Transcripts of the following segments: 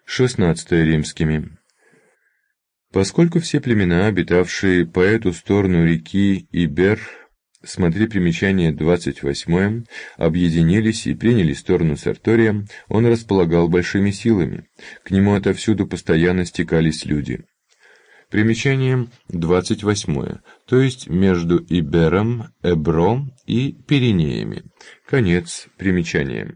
16 римскими. Поскольку все племена, обитавшие по эту сторону реки Ибер, смотри примечание 28, объединились и приняли сторону Сертория, он располагал большими силами. К нему отовсюду постоянно стекались люди. Примечание 28, то есть между Ибером, Эбро и Пиренеями. Конец примечания.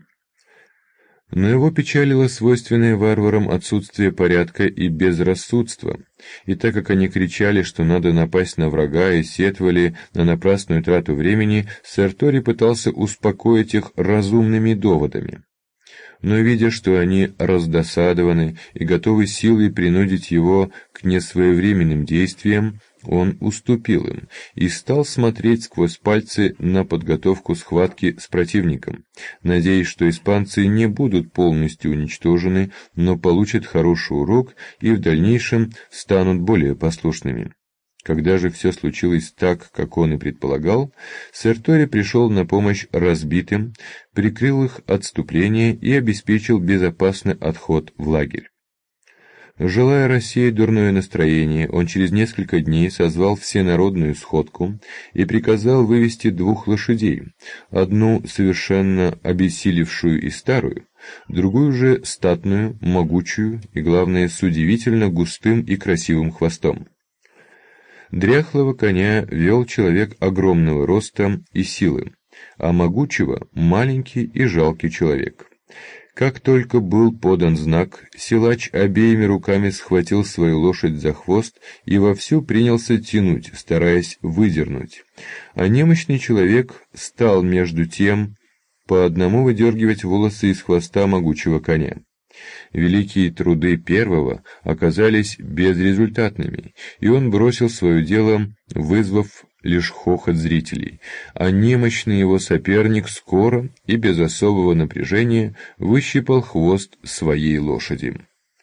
Но его печалило свойственное варварам отсутствие порядка и безрассудство, и так как они кричали, что надо напасть на врага, и сетовали на напрасную трату времени, Серторий пытался успокоить их разумными доводами. Но, видя, что они раздосадованы и готовы силой принудить его к несвоевременным действиям, он уступил им и стал смотреть сквозь пальцы на подготовку схватки с противником, надеясь, что испанцы не будут полностью уничтожены, но получат хороший урок и в дальнейшем станут более послушными. Когда же все случилось так, как он и предполагал, Серторий пришел на помощь разбитым, прикрыл их отступление и обеспечил безопасный отход в лагерь. Желая рассеять дурное настроение, он через несколько дней созвал всенародную сходку и приказал вывести 2 лошадей, одну совершенно обессилевшую и старую, другую же статную, могучую и, главное, с удивительно густым и красивым хвостом. Дряхлого коня вел человек огромного роста и силы, а могучего — маленький и жалкий человек. Как только был подан знак, силач обеими руками схватил свою лошадь за хвост и вовсю принялся тянуть, стараясь выдернуть. А немощный человек стал между тем по одному выдергивать волосы из хвоста могучего коня. Великие труды первого оказались безрезультатными, и он бросил свое дело, вызвав лишь хохот зрителей, а немощный его соперник скоро и без особого напряжения выщипал хвост своей лошади.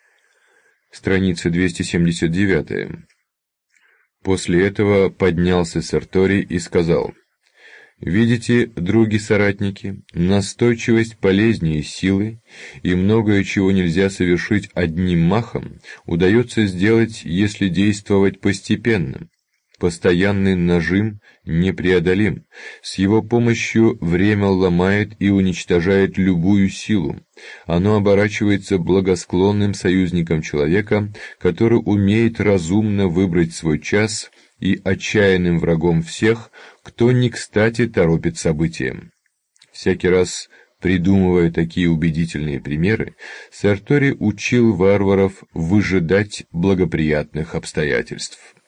Страница 279. После этого поднялся Серторий и сказал: «Видите, други-соратники, настойчивость полезнее силы, и многое, чего нельзя совершить одним махом, удается сделать, если действовать постепенно. Постоянный нажим непреодолим. С его помощью время ломает и уничтожает любую силу. Оно оборачивается благосклонным союзником человека, который умеет разумно выбрать свой час, и отчаянным врагом всех, кто не кстати торопит события». Всякий раз, придумывая такие убедительные примеры, Серторий учил варваров выжидать благоприятных обстоятельств.